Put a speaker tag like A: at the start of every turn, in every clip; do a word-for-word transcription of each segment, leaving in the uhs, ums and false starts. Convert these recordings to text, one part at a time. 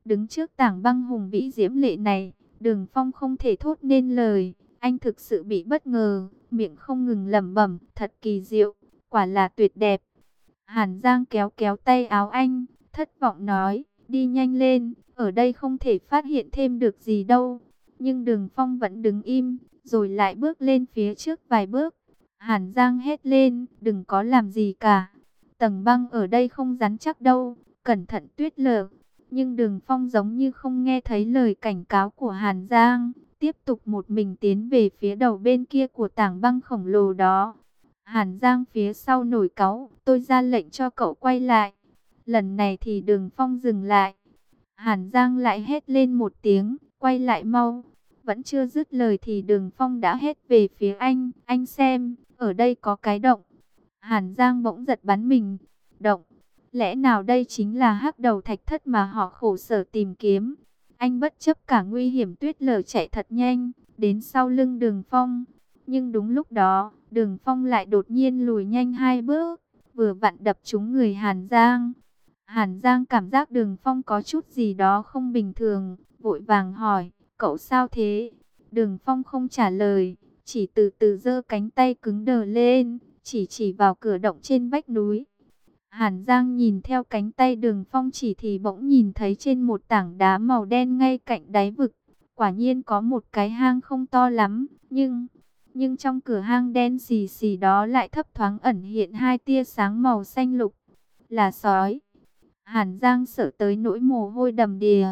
A: Đứng trước tảng băng hùng vĩ diễm lệ này, Đường Phong không thể thốt nên lời. Anh thực sự bị bất ngờ, miệng không ngừng lẩm bẩm, thật kỳ diệu, quả là tuyệt đẹp. Hàn Giang kéo kéo tay áo anh, thất vọng nói, đi nhanh lên, ở đây không thể phát hiện thêm được gì đâu. Nhưng Đường Phong vẫn đứng im, rồi lại bước lên phía trước vài bước. Hàn Giang hét lên, đừng có làm gì cả. Tầng băng ở đây không rắn chắc đâu, cẩn thận tuyết lở. Nhưng Đường Phong giống như không nghe thấy lời cảnh cáo của Hàn Giang, tiếp tục một mình tiến về phía đầu bên kia của tảng băng khổng lồ đó. Hàn Giang phía sau nổi cáu, tôi ra lệnh cho cậu quay lại. Lần này thì Đường Phong dừng lại. Hàn Giang lại hét lên một tiếng, quay lại mau. Vẫn chưa dứt lời thì Đường Phong đã hét về phía anh, anh xem, ở đây có cái động. Hàn Giang bỗng giật bắn mình, động. Lẽ nào đây chính là hắc đầu thạch thất mà họ khổ sở tìm kiếm? Anh bất chấp cả nguy hiểm tuyết lở chạy thật nhanh, đến sau lưng Đường Phong. Nhưng đúng lúc đó, Đường Phong lại đột nhiên lùi nhanh hai bước, vừa vặn đập trúng người Hàn Giang. Hàn Giang cảm giác Đường Phong có chút gì đó không bình thường, vội vàng hỏi, cậu sao thế? Đường Phong không trả lời, chỉ từ từ giơ cánh tay cứng đờ lên, chỉ chỉ vào cửa động trên vách núi. Hàn Giang nhìn theo cánh tay Đường Phong chỉ thì bỗng nhìn thấy trên một tảng đá màu đen ngay cạnh đáy vực. Quả nhiên có một cái hang không to lắm, nhưng nhưng trong cửa hang đen xì xì đó lại thấp thoáng ẩn hiện hai tia sáng màu xanh lục. Là sói. Hàn Giang sợ tới nỗi mồ hôi đầm đìa.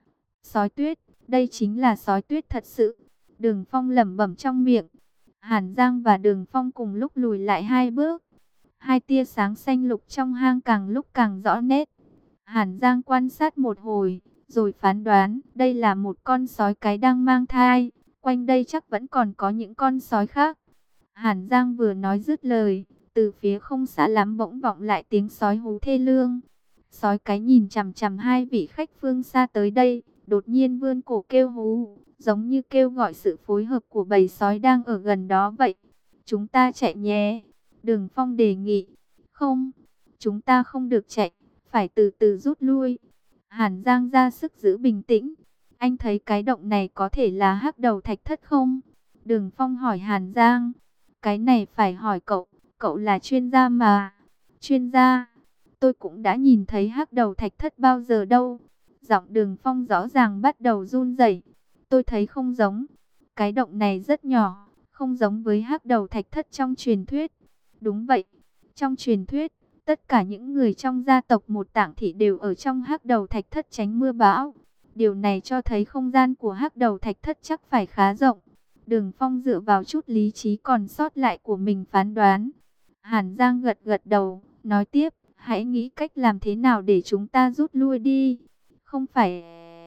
A: Sói tuyết, đây chính là sói tuyết thật sự. Đường Phong lẩm bẩm trong miệng. Hàn Giang và Đường Phong cùng lúc lùi lại hai bước. Hai tia sáng xanh lục trong hang càng lúc càng rõ nét. Hàn Giang quan sát một hồi, rồi phán đoán đây là một con sói cái đang mang thai. Quanh đây chắc vẫn còn có những con sói khác. Hàn Giang vừa nói dứt lời, từ phía không xa lắm bỗng vọng lại tiếng sói hú thê lương. Sói cái nhìn chằm chằm hai vị khách phương xa tới đây, đột nhiên vươn cổ kêu hú, giống như kêu gọi sự phối hợp của bầy sói đang ở gần đó vậy. Chúng ta chạy nhé. Đường Phong đề nghị. Không, chúng ta không được chạy, phải từ từ rút lui. Hàn Giang ra sức giữ bình tĩnh. Anh thấy cái động này có thể là hắc đầu thạch thất không? Đường Phong hỏi Hàn Giang. Cái này phải hỏi cậu, cậu là chuyên gia mà. Chuyên gia? Tôi cũng đã nhìn thấy hắc đầu thạch thất bao giờ đâu. Giọng Đường Phong rõ ràng bắt đầu run rẩy. Tôi thấy không giống. Cái động này rất nhỏ, không giống với hắc đầu thạch thất trong truyền thuyết. Đúng vậy, trong truyền thuyết, tất cả những người trong gia tộc một tảng thị đều ở trong hắc đầu thạch thất tránh mưa bão. Điều này cho thấy không gian của hắc đầu thạch thất chắc phải khá rộng. Đường Phong dựa vào chút lý trí còn sót lại của mình phán đoán. Hàn Giang gật gật đầu, nói tiếp, hãy nghĩ cách làm thế nào để chúng ta rút lui đi. Không phải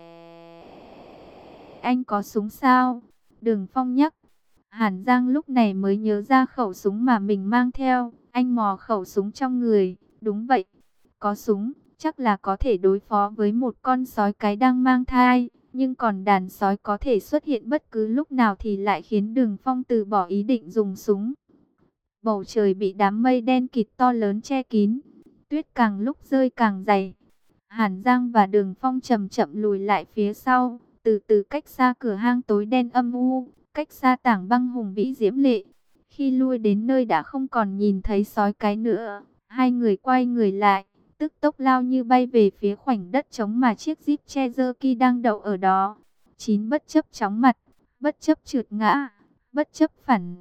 A: anh có súng sao? Đường Phong nhắc. Hàn Giang lúc này mới nhớ ra khẩu súng mà mình mang theo. Anh mò khẩu súng trong người. Đúng vậy, có súng, chắc là có thể đối phó với một con sói cái đang mang thai. Nhưng còn đàn sói có thể xuất hiện bất cứ lúc nào thì lại khiến Đường Phong từ bỏ ý định dùng súng. Bầu trời bị đám mây đen kịt to lớn che kín. Tuyết càng lúc rơi càng dày. Hàn Giang và Đường Phong chậm chậm lùi lại phía sau, từ từ cách xa cửa hang tối đen âm u, cách xa tảng băng hùng vĩ diễm lệ. Khi lui đến nơi đã không còn nhìn thấy sói cái nữa, hai người quay người lại, tức tốc lao như bay về phía khoảnh đất trống mà chiếc Jeep Cherokee đang đậu ở đó. Chín bất chấp chóng mặt, bất chấp trượt ngã, bất chấp phản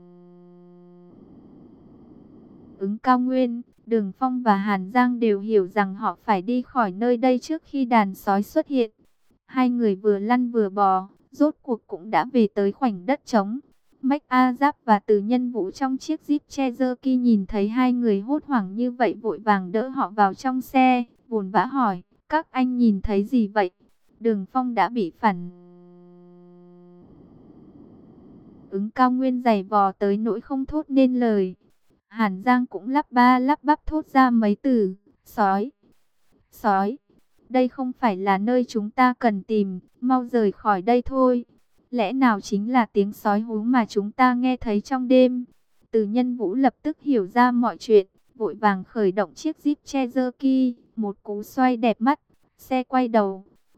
A: ứng cao nguyên, Đường Phong và Hàn Giang đều hiểu rằng họ phải đi khỏi nơi đây trước khi đàn sói xuất hiện. Hai người vừa lăn vừa bò, rốt cuộc cũng đã về tới khoảnh đất trống. Mách A Giáp và Từ Nhân Vũ trong chiếc Jeep Cherokee nhìn thấy hai người hốt hoảng như vậy vội vàng đỡ họ vào trong xe, vồn vã hỏi, các anh nhìn thấy gì vậy? Đường Phong đã bị phản ứng cao nguyên dày vò tới nỗi không thốt nên lời. Hàn Giang cũng lắp ba lắp bắp thốt ra mấy từ, sói, sói, đây không phải là nơi chúng ta cần tìm, mau rời khỏi đây thôi. Lẽ nào chính là tiếng sói hú mà chúng ta nghe thấy trong đêm? Từ Nhân Vũ lập tức hiểu ra mọi chuyện, vội vàng khởi động chiếc Jeep Cherokee, một cú xoay đẹp mắt, xe quay đầu.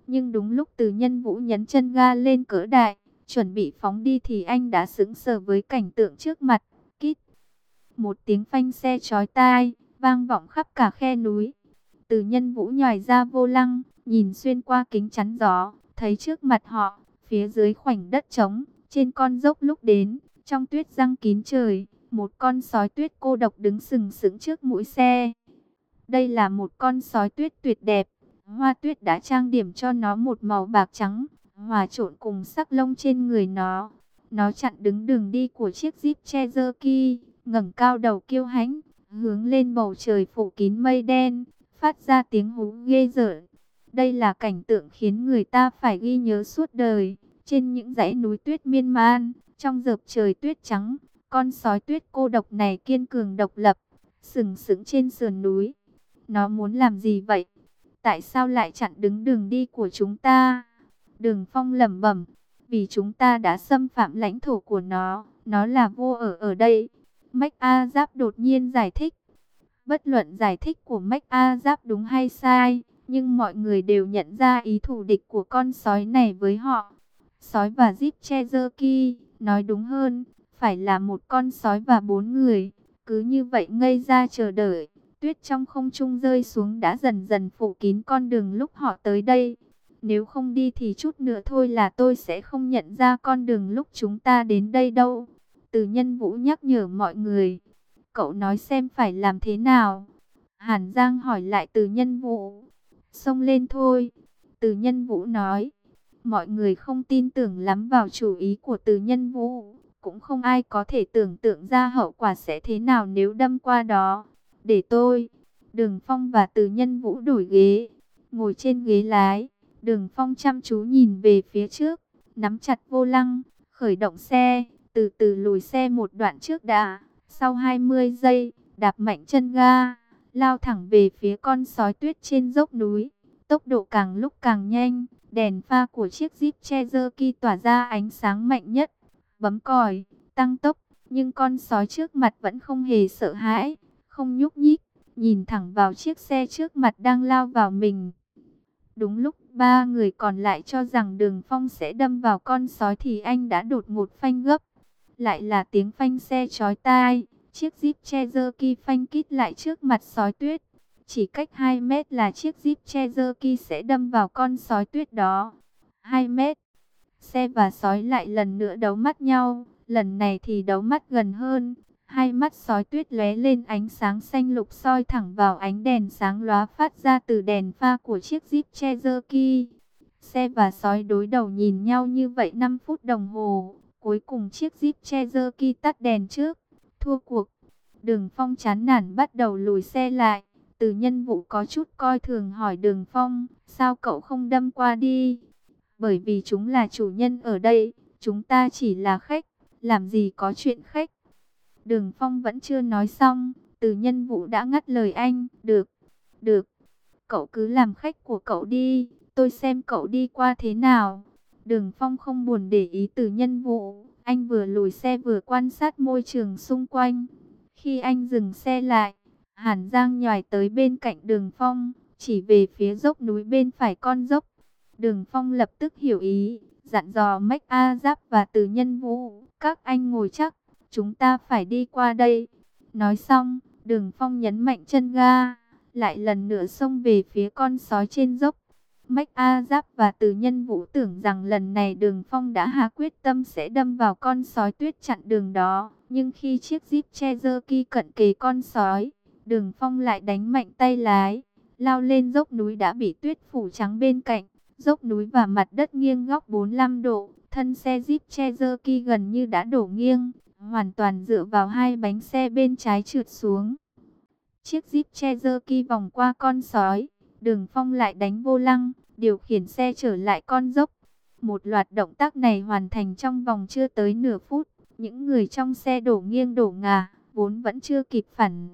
A: Nhưng đúng lúc Từ Nhân Vũ nhấn chân ga lên cỡ đại, chuẩn bị phóng đi thì anh đã sững sờ với cảnh tượng trước mặt. Kít. Một tiếng phanh xe chói tai, vang vọng khắp cả khe núi. Từ Nhân Vũ nhòi ra vô lăng, nhìn xuyên qua kính chắn gió, thấy trước mặt họ, phía dưới khoảnh đất trống, trên con dốc lúc đến, trong tuyết giăng kín trời, một con sói tuyết cô độc đứng sừng sững trước mũi xe. Đây là một con sói tuyết tuyệt đẹp, hoa tuyết đã trang điểm cho nó một màu bạc trắng, hòa trộn cùng sắc lông trên người nó. Nó chặn đứng đường đi của chiếc Jeep Cherokee, ngẩng cao đầu kiêu hãnh, hướng lên bầu trời phủ kín mây đen, phát ra tiếng hú ghê rợn. Đây là cảnh tượng khiến người ta phải ghi nhớ suốt đời. Trên những dãy núi tuyết miên man, trong rợp trời tuyết trắng, con sói tuyết cô độc này kiên cường độc lập, sừng sững trên sườn núi. Nó muốn làm gì vậy? Tại sao lại chặn đứng đường đi của chúng ta? Đường Phong lẩm bẩm, vì chúng ta đã xâm phạm lãnh thổ của nó, nó là vô ở ở đây. MacArthur đột nhiên giải thích. Bất luận giải thích của MacArthur đúng hay sai, nhưng mọi người đều nhận ra ý thù địch của con sói này với họ. Sói và Jeep Cherokee, nói đúng hơn, phải là một con sói và bốn người. Cứ như vậy ngây ra chờ đợi, tuyết trong không trung rơi xuống đã dần dần phủ kín con đường lúc họ tới đây. Nếu không đi thì chút nữa thôi là tôi sẽ không nhận ra con đường lúc chúng ta đến đây đâu. Từ Nhân Vũ nhắc nhở mọi người. Cậu nói xem phải làm thế nào? Hàn Giang hỏi lại Từ Nhân Vũ. Xông lên thôi. Từ Nhân Vũ nói. Mọi người không tin tưởng lắm vào chủ ý của Từ Nhân Vũ. Cũng không ai có thể tưởng tượng ra hậu quả sẽ thế nào nếu đâm qua đó. Để tôi. Đường Phong và Từ Nhân Vũ đổi ghế. Ngồi trên ghế lái. Đường Phong chăm chú nhìn về phía trước. Nắm chặt vô lăng. Khởi động xe. Từ từ lùi xe một đoạn trước đã. Sau hai mươi giây, đạp mạnh chân ga, lao thẳng về phía con sói tuyết trên dốc núi. Tốc độ càng lúc càng nhanh, đèn pha của chiếc Jeep Cherokee tỏa ra ánh sáng mạnh nhất. Bấm còi, tăng tốc, nhưng con sói trước mặt vẫn không hề sợ hãi, không nhúc nhích, nhìn thẳng vào chiếc xe trước mặt đang lao vào mình. Đúng lúc ba người còn lại cho rằng Đường Phong sẽ đâm vào con sói thì anh đã đột ngột phanh gấp. Lại là tiếng phanh xe chói tai, chiếc Jeep Cherokee phanh kít lại trước mặt sói tuyết. Chỉ cách hai mét là chiếc Jeep Cherokee sẽ đâm vào con sói tuyết đó. hai mét, xe và sói lại lần nữa đấu mắt nhau, lần này thì đấu mắt gần hơn. Hai mắt sói tuyết lóe lên ánh sáng xanh lục soi thẳng vào ánh đèn sáng lóa phát ra từ đèn pha của chiếc Jeep Cherokee. Xe và sói đối đầu nhìn nhau như vậy năm phút đồng hồ. Cuối cùng chiếc Jeep Cherokee tắt đèn trước, thua cuộc. Đường Phong chán nản bắt đầu lùi xe lại. Từ Nhân Vũ có chút coi thường hỏi Đường Phong, sao cậu không đâm qua đi? Bởi vì chúng là chủ nhân ở đây, chúng ta chỉ là khách, làm gì có chuyện khách. Đường Phong vẫn chưa nói xong, Từ Nhân Vũ đã ngắt lời anh. Được, được, cậu cứ làm khách của cậu đi, tôi xem cậu đi qua thế nào. Đường Phong không buồn để ý Từ Nhân Vũ, anh vừa lùi xe vừa quan sát môi trường xung quanh. Khi anh dừng xe lại, Hàn Giang nhòi tới bên cạnh Đường Phong, chỉ về phía dốc núi bên phải con dốc. Đường Phong lập tức hiểu ý, dặn dò MacArthur và Từ Nhân Vũ, các anh ngồi chắc, chúng ta phải đi qua đây. Nói xong, Đường Phong nhấn mạnh chân ga, lại lần nữa xông về phía con sói trên dốc. MacArthur và Từ Nhân Vũ tưởng rằng lần này Đường Phong đã hạ quyết tâm sẽ đâm vào con sói tuyết chặn đường đó. Nhưng khi chiếc Jeep Cherokee cận kề con sói, Đường Phong lại đánh mạnh tay lái, lao lên dốc núi đã bị tuyết phủ trắng bên cạnh. Dốc núi và mặt đất nghiêng góc bốn mươi lăm độ, thân xe Jeep Cherokee gần như đã đổ nghiêng, hoàn toàn dựa vào hai bánh xe bên trái trượt xuống. Chiếc Jeep Cherokee vòng qua con sói, Đường Phong lại đánh vô lăng, điều khiển xe trở lại con dốc. Một loạt động tác này hoàn thành trong vòng chưa tới nửa phút. Những người trong xe đổ nghiêng đổ ngả, vốn vẫn chưa kịp phản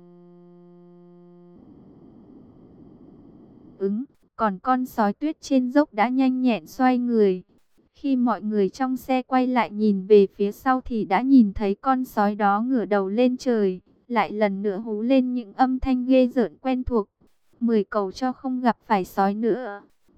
A: ứng. Còn con sói tuyết trên dốc đã nhanh nhẹn xoay người. Khi mọi người trong xe quay lại nhìn về phía sau thì đã nhìn thấy con sói đó ngửa đầu lên trời, lại lần nữa hú lên những âm thanh ghê rợn quen thuộc. Mười cầu cho không gặp phải sói nữa.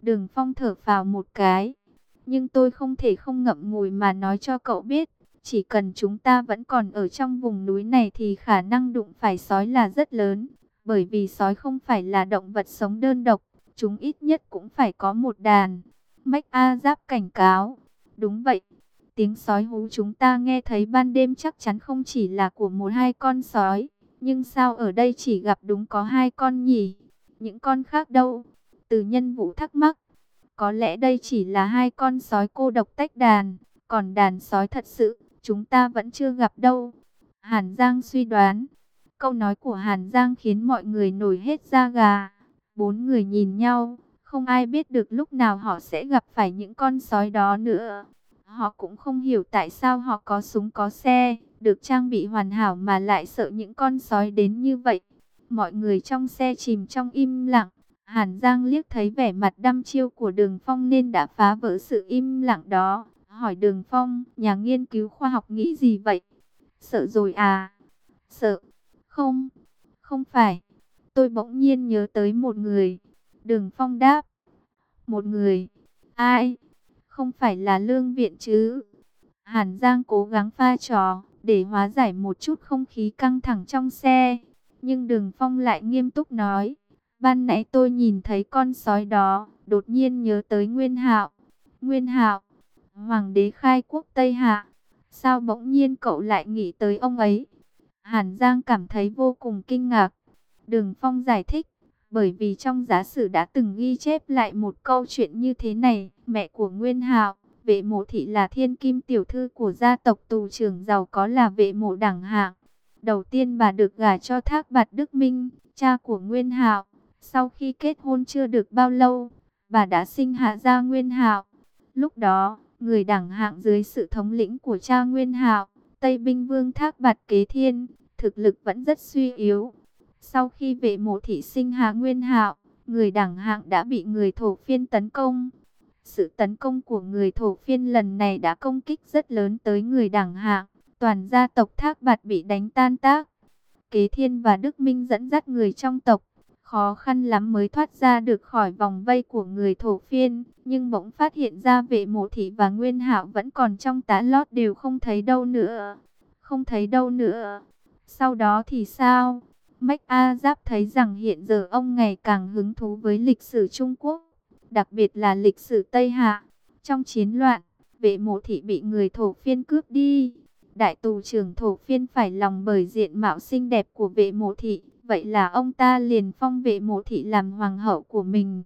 A: Đường Phong thở phào một cái. Nhưng tôi không thể không ngậm ngùi mà nói cho cậu biết. Chỉ cần chúng ta vẫn còn ở trong vùng núi này thì khả năng đụng phải sói là rất lớn. Bởi vì sói không phải là động vật sống đơn độc. Chúng ít nhất cũng phải có một đàn. Mách A Giáp cảnh cáo. Đúng vậy. Tiếng sói hú chúng ta nghe thấy ban đêm chắc chắn không chỉ là của một hai con sói. Nhưng sao ở đây chỉ gặp đúng có hai con nhỉ? Những con khác đâu? Từ Nhân Vũ thắc mắc. Có lẽ đây chỉ là hai con sói cô độc tách đàn. Còn đàn sói thật sự, chúng ta vẫn chưa gặp đâu. Hàn Giang suy đoán. Câu nói của Hàn Giang khiến mọi người nổi hết da gà. Bốn người nhìn nhau, không ai biết được lúc nào họ sẽ gặp phải những con sói đó nữa. Họ cũng không hiểu tại sao họ có súng có xe, được trang bị hoàn hảo mà lại sợ những con sói đến như vậy. Mọi người trong xe chìm trong im lặng. Hàn Giang liếc thấy vẻ mặt đăm chiêu của Đường Phong nên đã phá vỡ sự im lặng đó. Hỏi Đường Phong, nhà nghiên cứu khoa học nghĩ gì vậy? Sợ rồi à? Sợ? Không, không phải. Tôi bỗng nhiên nhớ tới một người. Đường Phong đáp. Một người? Ai? Không phải là Lương Viện chứ? Hàn Giang cố gắng pha trò để hóa giải một chút không khí căng thẳng trong xe. Nhưng Đường Phong lại nghiêm túc nói. Ban nãy tôi nhìn thấy con sói đó, đột nhiên nhớ tới Nguyên Hạo. Nguyên Hạo, Hoàng đế khai quốc Tây Hạ. Sao bỗng nhiên cậu lại nghĩ tới ông ấy? Hàn Giang cảm thấy vô cùng kinh ngạc. Đường Phong giải thích, bởi vì trong giả sử đã từng ghi chép lại một câu chuyện như thế này. Mẹ của Nguyên Hạo, Vệ Mộ Thị là thiên kim tiểu thư của gia tộc tù trưởng giàu có là Vệ Mộ Đẳng Hạng. Đầu tiên bà được gả cho Thác Bạt Đức Minh, cha của Nguyên Hạo. Sau khi kết hôn chưa được bao lâu, bà đã sinh hạ ra Nguyên Hạo. Lúc đó, người Đẳng Hạng dưới sự thống lĩnh của cha Nguyên Hạo, Tây Binh Vương Thác Bạt Kế Thiên, thực lực vẫn rất suy yếu. Sau khi Vệ Mộ Thị sinh hạ Nguyên Hạo, người Đẳng Hạng đã bị người Thổ Phiên tấn công. Sự tấn công của người Thổ Phiên lần này đã công kích rất lớn tới người Đẳng Hạng, toàn gia tộc Thác Bạt bị đánh tan tác. Kế Thiên và Đức Minh dẫn dắt người trong tộc, khó khăn lắm mới thoát ra được khỏi vòng vây của người Thổ Phiên, nhưng bỗng phát hiện ra Vệ Mộ Thị và Nguyên Hạo vẫn còn trong tá lót, đều không thấy đâu nữa. Không thấy đâu nữa. Sau đó thì sao? Mách A Giáp thấy rằng hiện giờ ông ngày càng hứng thú với lịch sử Trung Quốc, đặc biệt là lịch sử Tây Hạ. Trong chiến loạn, Vệ Mộ Thị bị người Thổ Phiên cướp đi. Đại tù trưởng Thổ Phiên phải lòng bởi diện mạo xinh đẹp của Vệ Mộ Thị, vậy là ông ta liền phong Vệ Mộ Thị làm hoàng hậu của mình.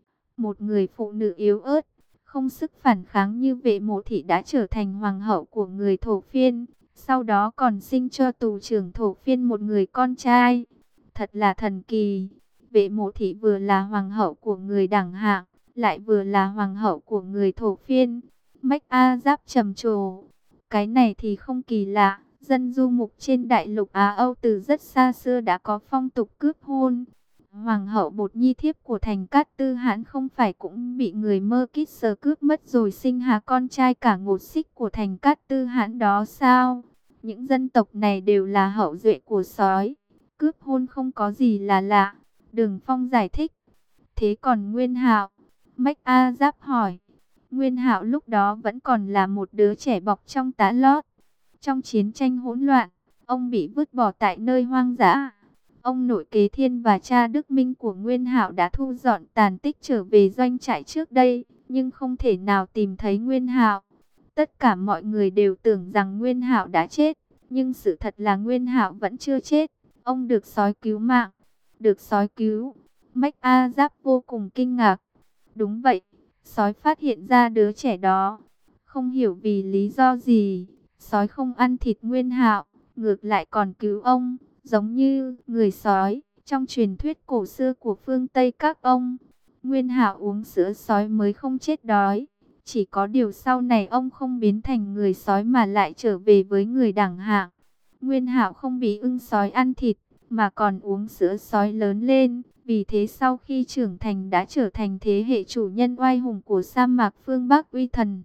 A: Một người phụ nữ yếu ớt, không sức phản kháng như Vệ Mộ Thị đã trở thành hoàng hậu của người Thổ Phiên, sau đó còn sinh cho tù trưởng Thổ Phiên một người con trai. Thật là thần kỳ. Vệ Mộ Thị vừa là hoàng hậu của người Đẳng Hạng, lại vừa là hoàng hậu của người Thổ Phiên. Mách A Giáp trầm trồ. Cái này thì không kỳ lạ. Dân du mục trên đại lục Á Âu từ rất xa xưa đã có phong tục cướp hôn. Hoàng hậu Bột Nhi thiếp của Thành Cát Tư Hãn không phải cũng bị người Mơ Kít Sờ cướp mất rồi sinh hạ con trai cả Ngột Xích của Thành Cát Tư Hãn đó sao? Những dân tộc này đều là hậu duệ của sói. Cướp hôn không có gì là lạ. Đường Phong giải thích. Thế còn Nguyên Hạo? Mách A Giáp hỏi. Nguyên Hạo lúc đó vẫn còn là một đứa trẻ bọc trong tá lót. Trong chiến tranh hỗn loạn, ông bị vứt bỏ tại nơi hoang dã. Ông nội Kế Thiên và cha Đức Minh của Nguyên Hạo đã thu dọn tàn tích trở về doanh trại trước đây, nhưng không thể nào tìm thấy Nguyên Hạo. Tất cả mọi người đều tưởng rằng Nguyên Hạo đã chết, nhưng sự thật là Nguyên Hạo vẫn chưa chết. Ông được sói cứu mạng. Được sói cứu. Mách A Giáp vô cùng kinh ngạc. Đúng vậy, sói phát hiện ra đứa trẻ đó. Không hiểu vì lý do gì, sói không ăn thịt Nguyên Hạo, ngược lại còn cứu ông, giống như người sói trong truyền thuyết cổ xưa của phương Tây các ông. Nguyên Hạo uống sữa sói mới không chết đói. Chỉ có điều sau này ông không biến thành người sói mà lại trở về với người Đẳng Hạng. Nguyên Hạo không bị ưng sói ăn thịt, mà còn uống sữa sói lớn lên. Vì thế sau khi trưởng thành đã trở thành thế hệ chủ nhân oai hùng của sa mạc phương Bắc uy thần.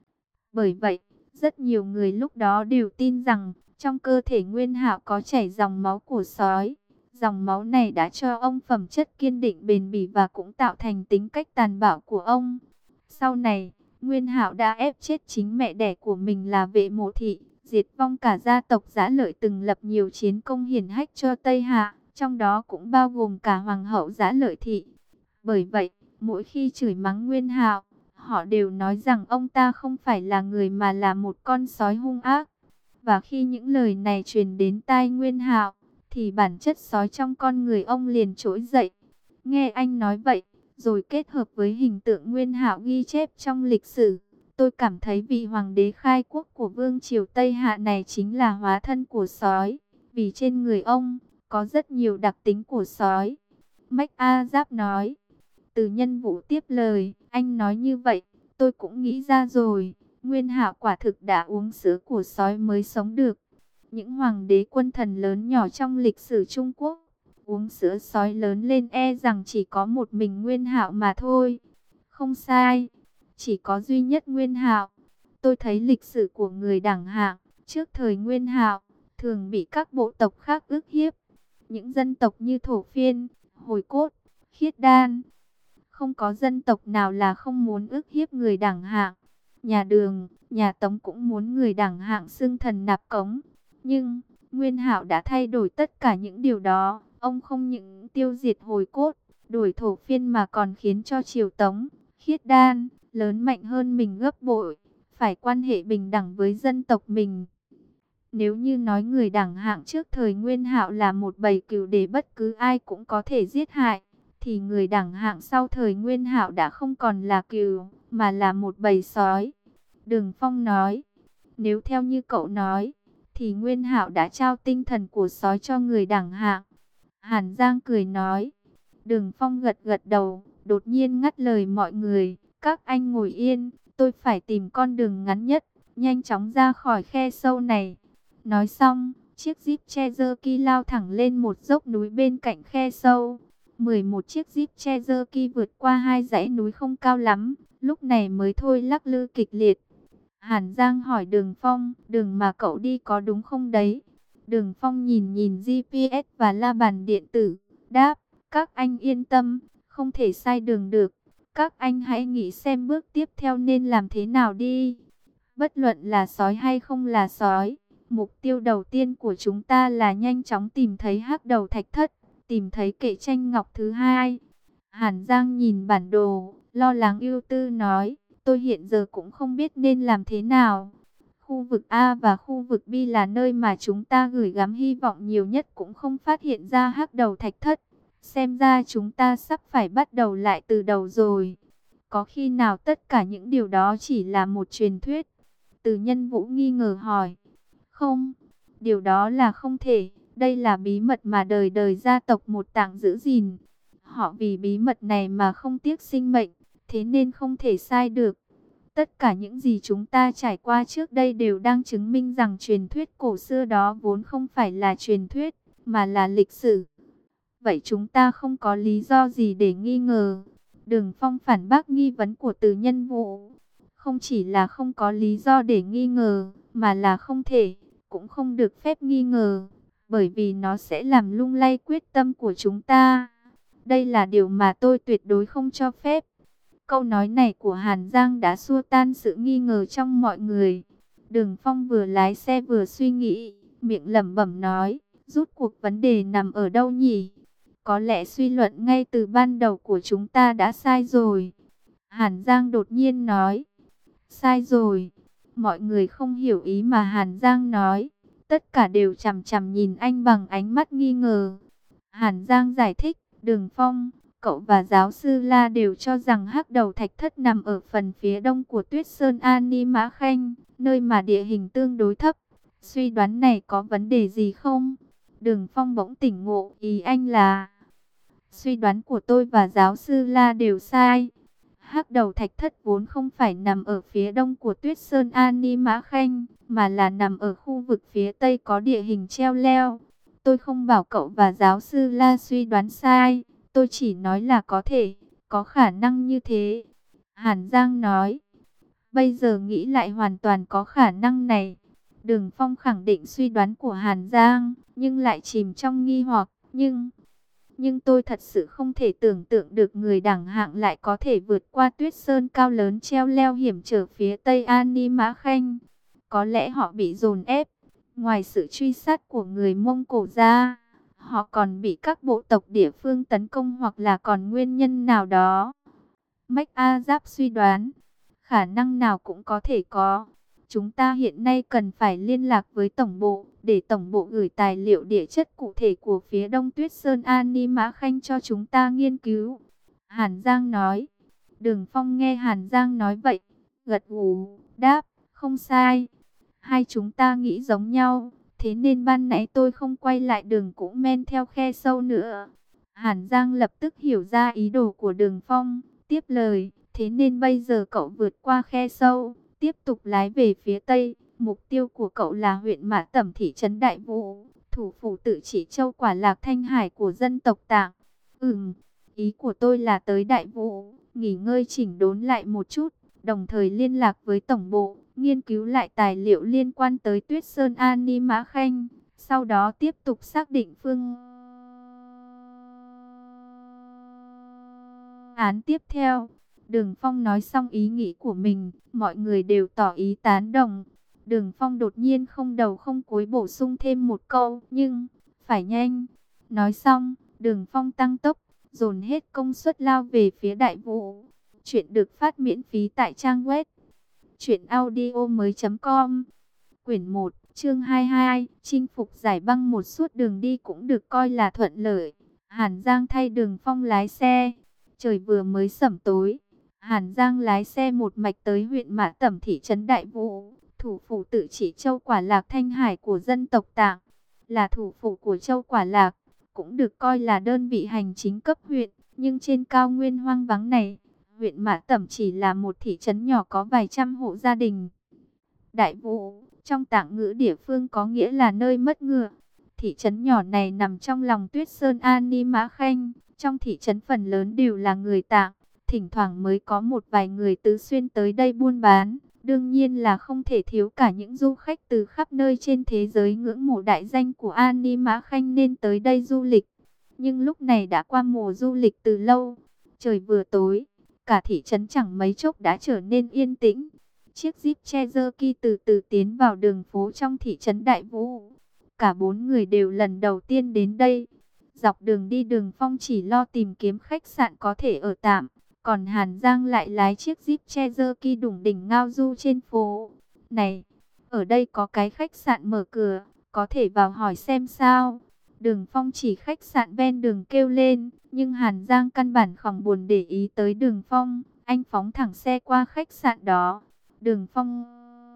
A: Bởi vậy, rất nhiều người lúc đó đều tin rằng trong cơ thể Nguyên Hạo có chảy dòng máu của sói. Dòng máu này đã cho ông phẩm chất kiên định bền bỉ và cũng tạo thành tính cách tàn bạo của ông. Sau này, Nguyên Hạo đã ép chết chính mẹ đẻ của mình là Vệ Mộ Thị, diệt vong cả gia tộc Dã Lợi từng lập nhiều chiến công hiển hách cho Tây Hạ, trong đó cũng bao gồm cả Hoàng hậu Dã Lợi Thị. Bởi vậy, mỗi khi chửi mắng Nguyên Hạo, họ đều nói rằng ông ta không phải là người mà là một con sói hung ác. Và khi những lời này truyền đến tai Nguyên Hạo, thì bản chất sói trong con người ông liền trỗi dậy. Nghe anh nói vậy, rồi kết hợp với hình tượng Nguyên Hạo ghi chép trong lịch sử, tôi cảm thấy vị hoàng đế khai quốc của vương triều Tây Hạ này chính là hóa thân của sói, vì trên người ông có rất nhiều đặc tính của sói. Mách A Giáp nói. Từ Nhân Vũ tiếp lời, anh nói như vậy, tôi cũng nghĩ ra rồi, Nguyên Hạo quả thực đã uống sữa của sói mới sống được. Những hoàng đế quân thần lớn nhỏ trong lịch sử Trung Quốc, uống sữa sói lớn lên e rằng chỉ có một mình Nguyên Hạo mà thôi. Không sai, chỉ có duy nhất Nguyên Hạo. Tôi thấy lịch sử của người đẳng hạng, trước thời Nguyên Hạo, thường bị các bộ tộc khác ức hiếp. Những dân tộc như Thổ Phiên, Hồi Cốt, Khiết Đan, không có dân tộc nào là không muốn ức hiếp người đẳng hạng. Nhà Đường, nhà Tống cũng muốn người đẳng hạng xưng thần nạp cống. Nhưng, Nguyên Hạo đã thay đổi tất cả những điều đó. Ông không những tiêu diệt Hồi Cốt, đuổi Thổ Phiên mà còn khiến cho triều Tống, Khiết Đan, lớn mạnh hơn mình gấp bội, phải quan hệ bình đẳng với dân tộc mình. Nếu như nói người đẳng hạng trước thời Nguyên Hạo là một bầy cừu để bất cứ ai cũng có thể giết hại, thì người đẳng hạng sau thời Nguyên Hạo đã không còn là cừu, mà là một bầy sói. Đường Phong nói, nếu theo như cậu nói, thì Nguyên Hạo đã trao tinh thần của sói cho người đẳng hạng. Hàn Giang cười nói. Đường Phong gật gật đầu, đột nhiên ngắt lời mọi người, các anh ngồi yên, tôi phải tìm con đường ngắn nhất, nhanh chóng ra khỏi khe sâu này. Nói xong, chiếc Jeep Cherokee lao thẳng lên một dốc núi bên cạnh khe sâu. mười một chiếc Jeep Cherokee vượt qua hai dãy núi không cao lắm, lúc này mới thôi lắc lư kịch liệt. Hàn Giang hỏi Đường Phong, đường mà cậu đi có đúng không đấy? Đường Phong nhìn nhìn giê pê ét và la bàn điện tử, đáp, các anh yên tâm, không thể sai đường được. Các anh hãy nghĩ xem bước tiếp theo nên làm thế nào đi. Bất luận là sói hay không là sói, mục tiêu đầu tiên của chúng ta là nhanh chóng tìm thấy hắc đầu thạch thất, tìm thấy kệ tranh ngọc thứ hai. Hàn Giang nhìn bản đồ, lo lắng ưu tư nói, tôi hiện giờ cũng không biết nên làm thế nào. Khu vực A và khu vực B là nơi mà chúng ta gửi gắm hy vọng nhiều nhất cũng không phát hiện ra hắc đầu thạch thất. Xem ra chúng ta sắp phải bắt đầu lại từ đầu rồi. Có khi nào tất cả những điều đó chỉ là một truyền thuyết? Từ Nhân Vũ nghi ngờ hỏi. Không, điều đó là không thể. Đây là bí mật mà đời đời gia tộc một tảng giữ gìn. Họ vì bí mật này mà không tiếc sinh mệnh, thế nên không thể sai được. Tất cả những gì chúng ta trải qua trước đây đều đang chứng minh rằng truyền thuyết cổ xưa đó vốn không phải là truyền thuyết, mà là lịch sử. Vậy chúng ta không có lý do gì để nghi ngờ. Đường Phong phản bác nghi vấn của Từ Nhân Vũ. Không chỉ là không có lý do để nghi ngờ, mà là không thể, cũng không được phép nghi ngờ, bởi vì nó sẽ làm lung lay quyết tâm của chúng ta. Đây là điều mà tôi tuyệt đối không cho phép. Câu nói này của Hàn Giang đã xua tan sự nghi ngờ trong mọi người. Đường Phong vừa lái xe vừa suy nghĩ, miệng lẩm bẩm nói, rút cuộc vấn đề nằm ở đâu nhỉ? Có lẽ suy luận ngay từ ban đầu của chúng ta đã sai rồi. Hàn Giang đột nhiên nói, sai rồi. Mọi người không hiểu ý mà Hàn Giang nói, tất cả đều chằm chằm nhìn anh bằng ánh mắt nghi ngờ. Hàn Giang giải thích, Đường Phong, cậu và giáo sư La đều cho rằng hắc đầu thạch thất nằm ở phần phía đông của Tuyết Sơn Ani Mã Khanh, nơi mà địa hình tương đối thấp. Suy đoán này có vấn đề gì không? Đường Phong bỗng tỉnh ngộ, ý anh là suy đoán của tôi và giáo sư La đều sai. Hắc đầu thạch thất vốn không phải nằm ở phía đông của Tuyết Sơn Ani Mã Khanh, mà là nằm ở khu vực phía tây có địa hình treo leo. Tôi không bảo cậu và giáo sư La suy đoán sai, tôi chỉ nói là có thể, có khả năng như thế. Hàn Giang nói, bây giờ nghĩ lại hoàn toàn có khả năng này. Đường Phong khẳng định suy đoán của Hàn Giang, nhưng lại chìm trong nghi hoặc. Nhưng, Nhưng tôi thật sự không thể tưởng tượng được người đẳng hạng lại có thể vượt qua tuyết sơn cao lớn treo leo hiểm trở phía tây Ani Mã Khanh. Có lẽ họ bị dồn ép. Ngoài sự truy sát của người Mông Cổ ra, họ còn bị các bộ tộc địa phương tấn công hoặc là còn nguyên nhân nào đó. Mách A Giáp suy đoán, khả năng nào cũng có thể có. Chúng ta hiện nay cần phải liên lạc với tổng bộ, để tổng bộ gửi tài liệu địa chất cụ thể của phía đông Tuyết Sơn Ani Mã Khanh cho chúng ta nghiên cứu. Hàn Giang nói. Đường Phong nghe Hàn Giang nói vậy, gật gù, đáp, không sai. Hai chúng ta nghĩ giống nhau, thế nên ban nãy tôi không quay lại đường cũ men theo khe sâu nữa. Hàn Giang lập tức hiểu ra ý đồ của Đường Phong, tiếp lời, thế nên bây giờ cậu vượt qua khe sâu, tiếp tục lái về phía tây. Mục tiêu của cậu là huyện Mã Tẩm thị trấn Đại Vũ, thủ phủ Tự Chỉ Châu Quả Lạc Thanh Hải của dân tộc Tạng. Ừm, ý của tôi là tới Đại Vũ, nghỉ ngơi chỉnh đốn lại một chút, đồng thời liên lạc với tổng bộ, nghiên cứu lại tài liệu liên quan tới Tuyết Sơn Ani Mã Khanh, sau đó tiếp tục xác định phương án tiếp theo. Đường Phong nói xong ý nghĩ của mình, mọi người đều tỏ ý tán đồng. Đường Phong đột nhiên không đầu không cuối bổ sung thêm một câu, nhưng phải nhanh. Nói xong, Đường Phong tăng tốc, dồn hết công suất lao về phía Đại Vũ. Chuyện được phát miễn phí tại trang web truyện audio mới chấm com. Quyển một, chương hai mươi hai, chinh phục giải băng. Một suốt đường đi cũng được coi là thuận lợi. Hàn Giang thay Đường Phong lái xe. Trời vừa mới sẩm tối, Hàn Giang lái xe một mạch tới huyện Mã Tẩm thị trấn Đại Vũ, thủ phủ Tự Chỉ Châu Quả Lạc Thanh Hải của dân tộc Tạng. Là thủ phủ của Châu Quả Lạc, cũng được coi là đơn vị hành chính cấp huyện, nhưng trên cao nguyên hoang vắng này, huyện Mã Tẩm chỉ là một thị trấn nhỏ có vài trăm hộ gia đình. Đại Vũ, trong Tạng ngữ địa phương có nghĩa là nơi mất ngựa. Thị trấn nhỏ này nằm trong lòng Tuyết Sơn Ani Mã Khanh. Trong thị trấn phần lớn đều là người Tạng, thỉnh thoảng mới có một vài người tứ xuyên tới đây buôn bán. Đương nhiên là không thể thiếu cả những du khách từ khắp nơi trên thế giới ngưỡng mộ đại danh của Ani Mã Khanh nên tới đây du lịch. Nhưng lúc này đã qua mùa du lịch từ lâu, trời vừa tối, cả thị trấn chẳng mấy chốc đã trở nên yên tĩnh. Chiếc Jeep Cherokee từ từ tiến vào đường phố trong thị trấn Đại Vũ. Cả bốn người đều lần đầu tiên đến đây. Dọc đường đi Đường Phong chỉ lo tìm kiếm khách sạn có thể ở tạm, còn Hàn Giang lại lái chiếc Jeep Cherokee đủng đỉnh ngao du trên phố. Này, ở đây có cái khách sạn mở cửa, có thể vào hỏi xem sao. Đường Phong chỉ khách sạn ven đường kêu lên, nhưng Hàn Giang căn bản không buồn để ý tới Đường Phong, anh phóng thẳng xe qua khách sạn đó. Đường Phong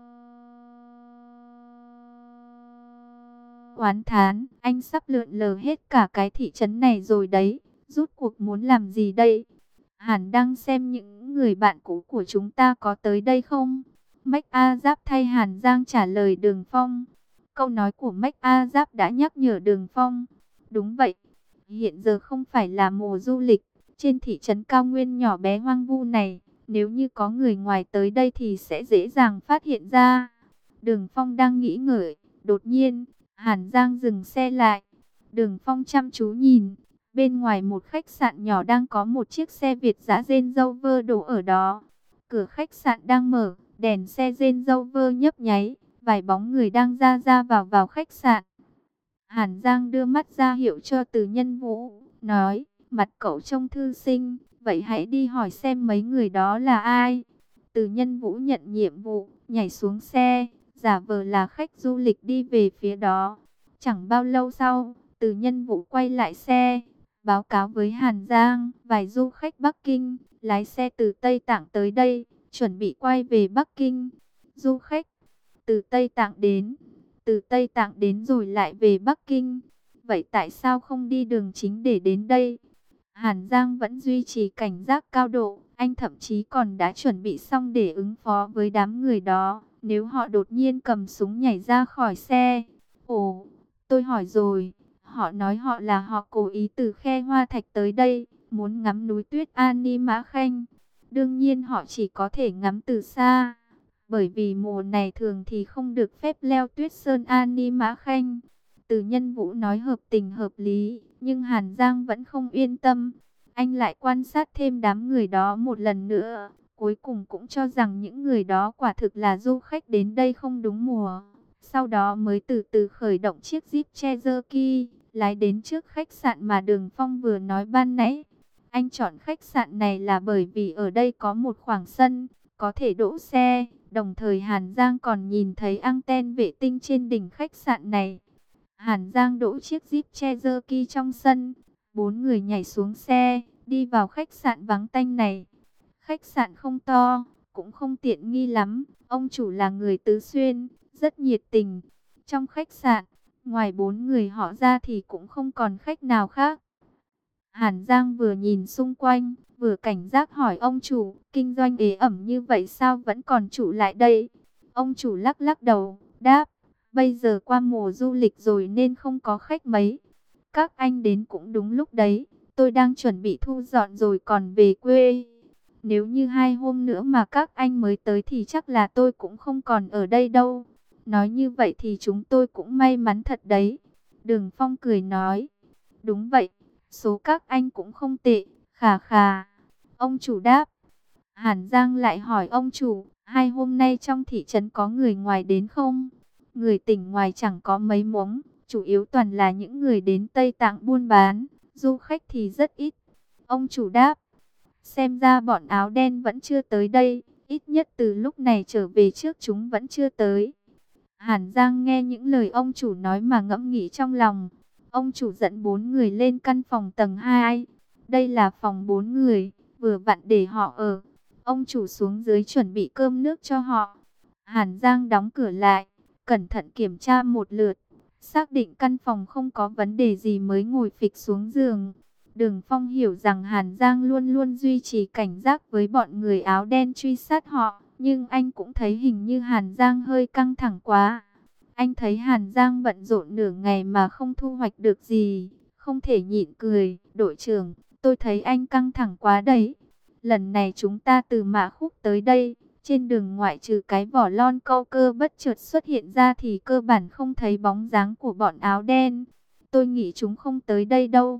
A: oán thán, anh sắp lượn lờ hết cả cái thị trấn này rồi đấy, rút cuộc muốn làm gì đây? Hàn đang xem những người bạn cũ của chúng ta có tới đây không? Mách A Giáp thay Hàn Giang trả lời Đường Phong. Câu nói của Mách A Giáp đã nhắc nhở Đường Phong. Đúng vậy, hiện giờ không phải là mùa du lịch, trên thị trấn cao nguyên nhỏ bé hoang vu này, nếu như có người ngoài tới đây thì sẽ dễ dàng phát hiện ra. Đường Phong đang nghĩ ngợi, đột nhiên Hàn Giang dừng xe lại. Đường Phong chăm chú nhìn, bên ngoài một khách sạn nhỏ đang có một chiếc xe Việt dã Range Rover đỗ ở đó. Cửa khách sạn đang mở, đèn xe Range Rover nhấp nháy, vài bóng người đang ra ra vào vào khách sạn. Hàn Giang đưa mắt ra hiệu cho Từ Nhân Vũ, nói, mặt cậu trông thư sinh, vậy hãy đi hỏi xem mấy người đó là ai. Từ Nhân Vũ nhận nhiệm vụ, nhảy xuống xe, giả vờ là khách du lịch đi về phía đó. Chẳng bao lâu sau, Từ Nhân Vũ quay lại xe, báo cáo với Hàn Giang, vài du khách Bắc Kinh, lái xe từ Tây Tạng tới đây, chuẩn bị quay về Bắc Kinh. Du khách từ Tây Tạng đến, từ Tây Tạng đến rồi lại về Bắc Kinh. Vậy tại sao không đi đường chính để đến đây? Hàn Giang vẫn duy trì cảnh giác cao độ, anh thậm chí còn đã chuẩn bị xong để ứng phó với đám người đó, nếu họ đột nhiên cầm súng nhảy ra khỏi xe. Ồ, tôi hỏi rồi, họ nói họ là họ cố ý từ Khe Hoa Thạch tới đây, muốn ngắm núi tuyết Ani Mã Khanh. Đương nhiên họ chỉ có thể ngắm từ xa, bởi vì mùa này thường thì không được phép leo tuyết sơn Ani Mã Khanh. Từ Nhân Vũ nói hợp tình hợp lý, nhưng Hàn Giang vẫn không yên tâm. Anh lại quan sát thêm đám người đó một lần nữa, cuối cùng cũng cho rằng những người đó quả thực là du khách đến đây không đúng mùa. Sau đó mới từ từ khởi động chiếc Jeep Cherokee, lái đến trước khách sạn mà Đường Phong vừa nói ban nãy. Anh chọn khách sạn này là bởi vì ở đây có một khoảng sân, có thể đỗ xe. Đồng thời Hàn Giang còn nhìn thấy anten vệ tinh trên đỉnh khách sạn này. Hàn Giang đỗ chiếc Jeep Cherokee trong sân. Bốn người nhảy xuống xe, đi vào khách sạn vắng tanh này. Khách sạn không to, cũng không tiện nghi lắm. Ông chủ là người Tứ Xuyên, rất nhiệt tình. Trong khách sạn, ngoài bốn người họ ra thì cũng không còn khách nào khác. Hàn Giang vừa nhìn xung quanh, vừa cảnh giác hỏi ông chủ, kinh doanh ế ẩm như vậy sao vẫn còn trụ lại đây? Ông chủ lắc lắc đầu, đáp, bây giờ qua mùa du lịch rồi nên không có khách mấy. Các anh đến cũng đúng lúc đấy, tôi đang chuẩn bị thu dọn rồi còn về quê. Nếu như hai hôm nữa mà các anh mới tới thì chắc là tôi cũng không còn ở đây đâu. Nói như vậy thì chúng tôi cũng may mắn thật đấy. Đường Phong cười nói, đúng vậy. Số các anh cũng không tệ, khà khà. Ông chủ đáp. Hàn Giang lại hỏi ông chủ, hai hôm nay trong thị trấn có người ngoài đến không? Người tỉnh ngoài chẳng có mấy mống, chủ yếu toàn là những người đến Tây Tạng buôn bán, du khách thì rất ít. Ông chủ đáp. Xem ra bọn áo đen vẫn chưa tới đây, ít nhất từ lúc này trở về trước chúng vẫn chưa tới. Hàn Giang nghe những lời ông chủ nói mà ngẫm nghĩ trong lòng. Ông chủ dẫn bốn người lên căn phòng tầng hai. Đây là phòng bốn người, vừa vặn để họ ở. Ông chủ xuống dưới chuẩn bị cơm nước cho họ. Hàn Giang đóng cửa lại, cẩn thận kiểm tra một lượt. Xác định căn phòng không có vấn đề gì mới ngồi phịch xuống giường. Đường Phong hiểu rằng Hàn Giang luôn luôn duy trì cảnh giác với bọn người áo đen truy sát họ. Nhưng anh cũng thấy hình như Hàn Giang hơi căng thẳng quá. Anh thấy Hàn Giang bận rộn nửa ngày mà không thu hoạch được gì, không thể nhịn cười. Đội trưởng, tôi thấy anh căng thẳng quá đấy. Lần này chúng ta từ Mã Khúc tới đây, trên đường ngoại trừ cái vỏ lon câu cơ bất chợt xuất hiện ra thì cơ bản không thấy bóng dáng của bọn áo đen. Tôi nghĩ chúng không tới đây đâu.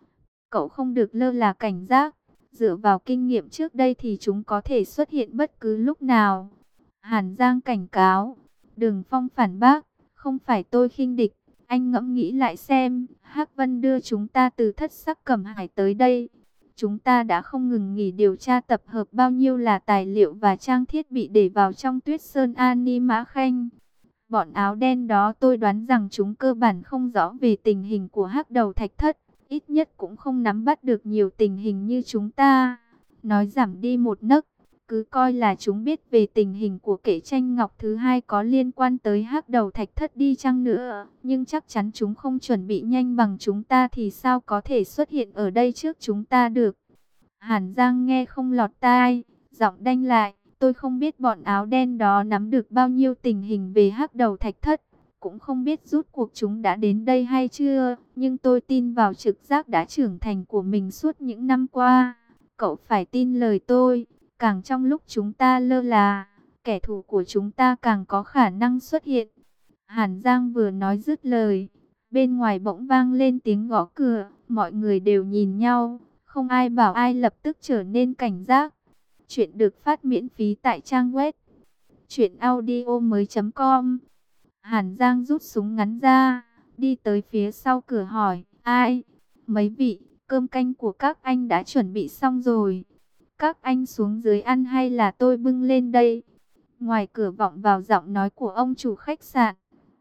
A: Cậu không được lơ là cảnh giác. Dựa vào kinh nghiệm trước đây thì chúng có thể xuất hiện bất cứ lúc nào. Hàn Giang cảnh cáo. Đường Phong phản bác, không phải tôi khinh địch, anh ngẫm nghĩ lại xem, Hắc Vân đưa chúng ta từ Thất Sắc Cẩm Hải tới đây. Chúng ta đã không ngừng nghỉ điều tra tập hợp bao nhiêu là tài liệu và trang thiết bị để vào trong Tuyết Sơn Ani Mã Khanh. Bọn áo đen đó tôi đoán rằng chúng cơ bản không rõ về tình hình của Hắc Đầu Thạch Thất, ít nhất cũng không nắm bắt được nhiều tình hình như chúng ta. Nói giảm đi một nấc, cứ coi là chúng biết về tình hình của kẻ tranh ngọc thứ hai có liên quan tới Hắc Đầu Thạch Thất đi chăng nữa, nhưng chắc chắn chúng không chuẩn bị nhanh bằng chúng ta thì sao có thể xuất hiện ở đây trước chúng ta được. Hàn Giang nghe không lọt tai, giọng đanh lại, tôi không biết bọn áo đen đó nắm được bao nhiêu tình hình về Hắc Đầu Thạch Thất, cũng không biết rút cuộc chúng đã đến đây hay chưa, nhưng tôi tin vào trực giác đã trưởng thành của mình suốt những năm qua. Cậu phải tin lời tôi. Càng trong lúc chúng ta lơ là, kẻ thù của chúng ta càng có khả năng xuất hiện. Hàn Giang vừa nói dứt lời, bên ngoài bỗng vang lên tiếng gõ cửa, mọi người đều nhìn nhau, không ai bảo ai lập tức trở nên cảnh giác. Chuyện được phát miễn phí tại trang web truyện audio mới chấm com. Hàn Giang rút súng ngắn ra, đi tới phía sau cửa hỏi, ai? Mấy vị, cơm canh của các anh đã chuẩn bị xong rồi. Các anh xuống dưới ăn hay là tôi bưng lên đây? Ngoài cửa vọng vào giọng nói của ông chủ khách sạn.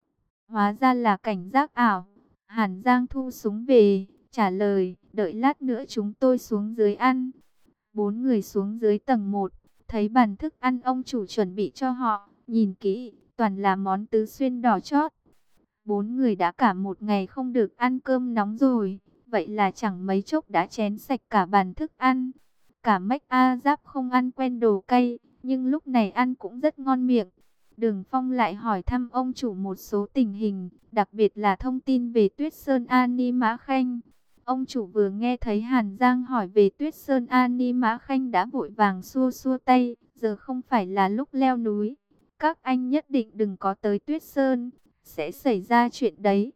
A: Hóa ra là cảnh giác ảo. Hàn Giang thu súng về, trả lời, đợi lát nữa chúng tôi xuống dưới ăn. Bốn người xuống dưới tầng một, thấy bàn thức ăn ông chủ chuẩn bị cho họ, nhìn kỹ, toàn là món tứ xuyên đỏ chót. Bốn người đã cả một ngày không được ăn cơm nóng rồi, vậy là chẳng mấy chốc đã chén sạch cả bàn thức ăn. Cả Mách A Giáp không ăn quen đồ cay, nhưng lúc này ăn cũng rất ngon miệng. Đường Phong lại hỏi thăm ông chủ một số tình hình, đặc biệt là thông tin về Tuyết Sơn Ani Mã Khanh. Ông chủ vừa nghe thấy Hàn Giang hỏi về Tuyết Sơn Ani Mã Khanh đã vội vàng xua xua tay, giờ không phải là lúc leo núi. Các anh nhất định đừng có tới Tuyết Sơn, sẽ xảy ra chuyện đấy.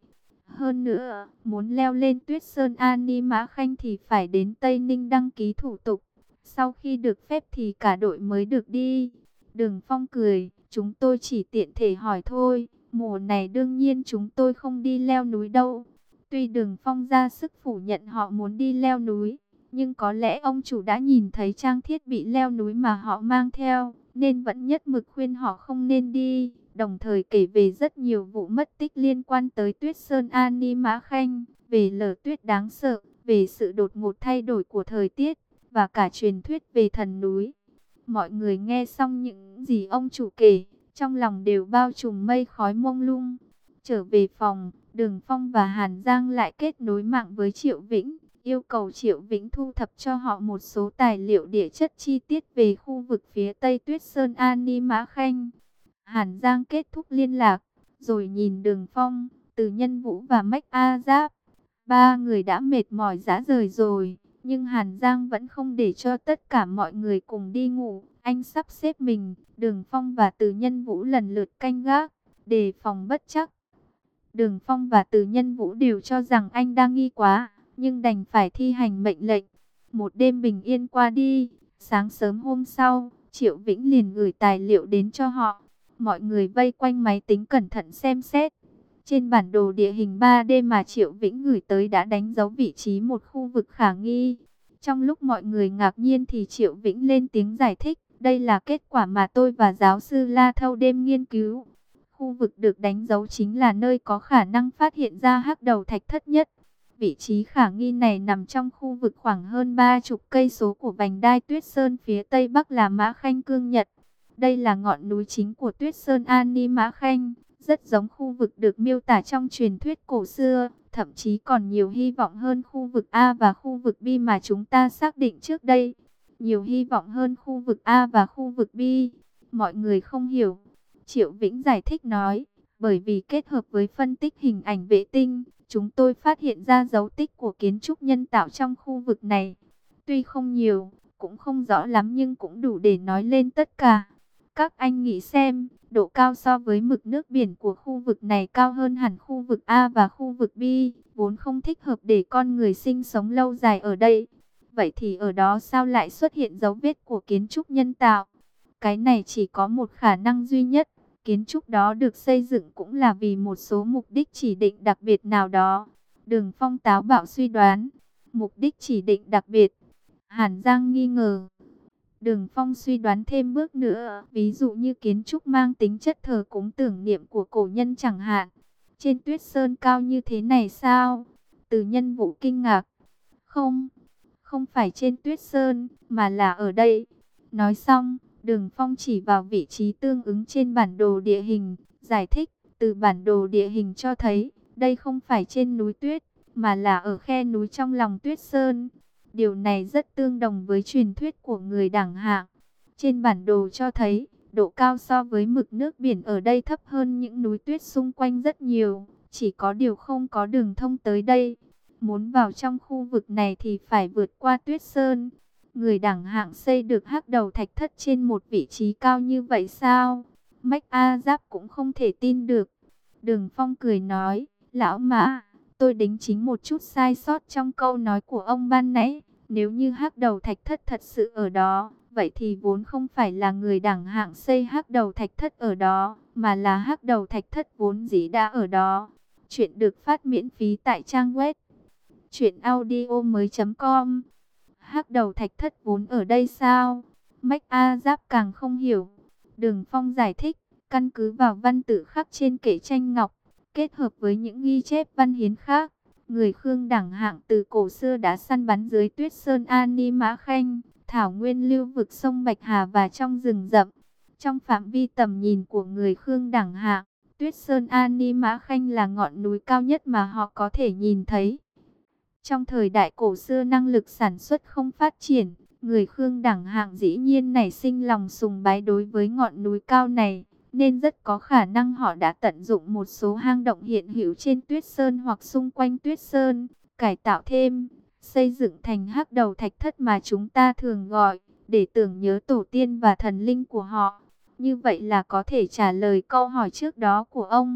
A: Hơn nữa, muốn leo lên Tuyết Sơn Ani Mã Khanh thì phải đến Tây Ninh đăng ký thủ tục. Sau khi được phép thì cả đội mới được đi. Đường Phong cười, chúng tôi chỉ tiện thể hỏi thôi. Mùa này đương nhiên chúng tôi không đi leo núi đâu. Tuy Đường Phong ra sức phủ nhận họ muốn đi leo núi, nhưng có lẽ ông chủ đã nhìn thấy trang thiết bị leo núi mà họ mang theo, nên vẫn nhất mực khuyên họ không nên đi. Đồng thời kể về rất nhiều vụ mất tích liên quan tới Tuyết Sơn Ani Mã Khanh, về lở tuyết đáng sợ, về sự đột ngột thay đổi của thời tiết, và cả truyền thuyết về thần núi. Mọi người nghe xong những gì ông chủ kể, trong lòng đều bao trùm mây khói mông lung. Trở về phòng, Đường Phong và Hàn Giang lại kết nối mạng với Triệu Vĩnh, yêu cầu Triệu Vĩnh thu thập cho họ một số tài liệu địa chất chi tiết về khu vực phía Tây Tuyết Sơn Ani Mã Khanh. Hàn Giang kết thúc liên lạc, rồi nhìn Đường Phong, Từ Nhân Vũ và Mách A Giáp. Ba người đã mệt mỏi rã rời rồi, nhưng Hàn Giang vẫn không để cho tất cả mọi người cùng đi ngủ. Anh sắp xếp mình, Đường Phong và Từ Nhân Vũ lần lượt canh gác, đề phòng bất trắc. Đường Phong và Từ Nhân Vũ đều cho rằng anh đang nghi quá, nhưng đành phải thi hành mệnh lệnh. Một đêm bình yên qua đi, sáng sớm hôm sau, Triệu Vĩnh liền gửi tài liệu đến cho họ. Mọi người vây quanh máy tính cẩn thận xem xét. Trên bản đồ địa hình ba D mà Triệu Vĩnh gửi tới đã đánh dấu vị trí một khu vực khả nghi. Trong lúc mọi người ngạc nhiên thì Triệu Vĩnh lên tiếng giải thích. Đây là kết quả mà tôi và giáo sư La thâu đêm nghiên cứu. Khu vực được đánh dấu chính là nơi có khả năng phát hiện ra hắc đầu thạch thất nhất. Vị trí khả nghi này nằm trong khu vực khoảng hơn ba chục cây số của vành đai Tuyết Sơn, phía tây bắc là Mã Khanh Cương Nhật. Đây là ngọn núi chính của Tuyết Sơn Ani Mã Khanh, rất giống khu vực được miêu tả trong truyền thuyết cổ xưa, thậm chí còn nhiều hy vọng hơn khu vực A và khu vực B mà chúng ta xác định trước đây. Nhiều hy vọng hơn khu vực A và khu vực B. Mọi người không hiểu. Triệu Vĩnh giải thích nói, bởi vì kết hợp với phân tích hình ảnh vệ tinh, chúng tôi phát hiện ra dấu tích của kiến trúc nhân tạo trong khu vực này. Tuy không nhiều, cũng không rõ lắm nhưng cũng đủ để nói lên tất cả. Các anh nghĩ xem, độ cao so với mực nước biển của khu vực này cao hơn hẳn khu vực A và khu vực B, vốn không thích hợp để con người sinh sống lâu dài ở đây. Vậy thì ở đó sao lại xuất hiện dấu vết của kiến trúc nhân tạo? Cái này chỉ có một khả năng duy nhất. Kiến trúc đó được xây dựng cũng là vì một số mục đích chỉ định đặc biệt nào đó. Đường Phong táo bạo suy đoán. Mục đích chỉ định đặc biệt. Hàn Giang nghi ngờ. Đường Phong suy đoán thêm bước nữa. Ví dụ như kiến trúc mang tính chất thờ cúng tưởng niệm của cổ nhân chẳng hạn. Trên Tuyết Sơn cao như thế này sao? Từ Nhân Vũ kinh ngạc. Không, không phải trên Tuyết Sơn, mà là ở đây. Nói xong, Đường Phong chỉ vào vị trí tương ứng trên bản đồ địa hình, giải thích, từ bản đồ địa hình cho thấy, đây không phải trên núi tuyết, mà là ở khe núi trong lòng Tuyết Sơn. Điều này rất tương đồng với truyền thuyết của người Đẳng Hạng. Trên bản đồ cho thấy, độ cao so với mực nước biển ở đây thấp hơn những núi tuyết xung quanh rất nhiều, chỉ có điều không có đường thông tới đây. Muốn vào trong khu vực này thì phải vượt qua Tuyết Sơn. Người Đẳng Hạng xây được hắc đầu thạch thất trên một vị trí cao như vậy sao? Mách A Giáp cũng không thể tin được. Đường Phong cười nói, lão Mã, tôi đính chính một chút sai sót trong câu nói của ông ban nãy. Nếu như hắc đầu thạch thất thật sự ở đó, vậy thì vốn không phải là người Đẳng Hạng xây hắc đầu thạch thất ở đó, mà là hắc đầu thạch thất vốn dĩ đã ở đó. Chuyện được phát miễn phí tại trang web truyện audio mới chấm com. Hắc đầu thạch thất vốn ở đây sao? Mách A Giáp càng không hiểu. Đường Phong giải thích, căn cứ vào văn tự khắc trên kệ tranh ngọc, kết hợp với những ghi chép văn hiến khác, người Khương Đẳng Hạng từ cổ xưa đã săn bắn dưới Tuyết Sơn Ani Mã Khanh, thảo nguyên lưu vực sông Bạch Hà và trong rừng rậm. Trong phạm vi tầm nhìn của người Khương Đẳng Hạng, Tuyết Sơn Ani Mã Khanh là ngọn núi cao nhất mà họ có thể nhìn thấy. Trong thời đại cổ xưa năng lực sản xuất không phát triển, người Khương Đẳng Hạng dĩ nhiên nảy sinh lòng sùng bái đối với ngọn núi cao này, nên rất có khả năng họ đã tận dụng một số hang động hiện hữu trên Tuyết Sơn hoặc xung quanh Tuyết Sơn, cải tạo thêm, xây dựng thành hắc đầu thạch thất mà chúng ta thường gọi, để tưởng nhớ tổ tiên và thần linh của họ. Như vậy là có thể trả lời câu hỏi trước đó của ông.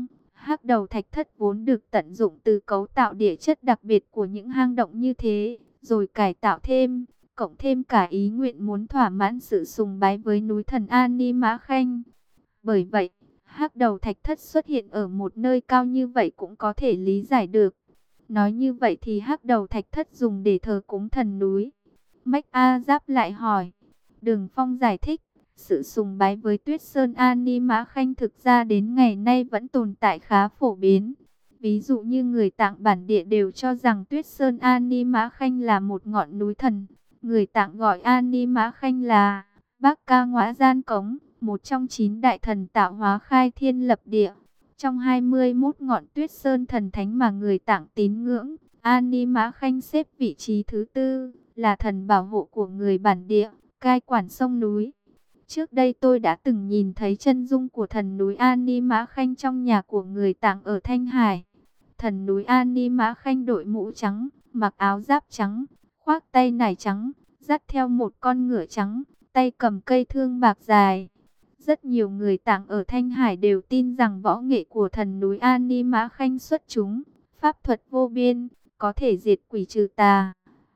A: Hắc đầu thạch thất vốn được tận dụng từ cấu tạo địa chất đặc biệt của những hang động như thế, rồi cải tạo thêm, cộng thêm cả ý nguyện muốn thỏa mãn sự sùng bái với núi thần Ani Mã Khanh. Bởi vậy, hắc đầu thạch thất xuất hiện ở một nơi cao như vậy cũng có thể lý giải được. Nói như vậy thì hắc đầu thạch thất dùng để thờ cúng thần núi. Mách A Giáp lại hỏi. Đường Phong giải thích, sự sùng bái với Tuyết Sơn Ani Mã Khanh thực ra đến ngày nay vẫn tồn tại khá phổ biến. Ví dụ như người Tạng bản địa đều cho rằng Tuyết Sơn Ani Mã Khanh là một ngọn núi thần. Người Tạng gọi Ani Mã Khanh là Bác Ca Ngõa Gian Cống, một trong chín đại thần tạo hóa khai thiên lập địa. Trong hai mươi mốt ngọn Tuyết Sơn thần thánh mà người Tạng tín ngưỡng, Ani Mã Khanh xếp vị trí thứ tư, là thần bảo hộ của người bản địa, cai quản sông núi. Trước đây tôi đã từng nhìn thấy chân dung của thần núi Ani Mã Khanh trong nhà của người Tạng ở Thanh Hải. Thần núi Ani Mã Khanh đội mũ trắng, mặc áo giáp trắng, khoác tay nải trắng, dắt theo một con ngựa trắng, tay cầm cây thương bạc dài. Rất nhiều người Tạng ở Thanh Hải đều tin rằng võ nghệ của thần núi Ani Mã Khanh xuất chúng, pháp thuật vô biên, có thể diệt quỷ trừ tà.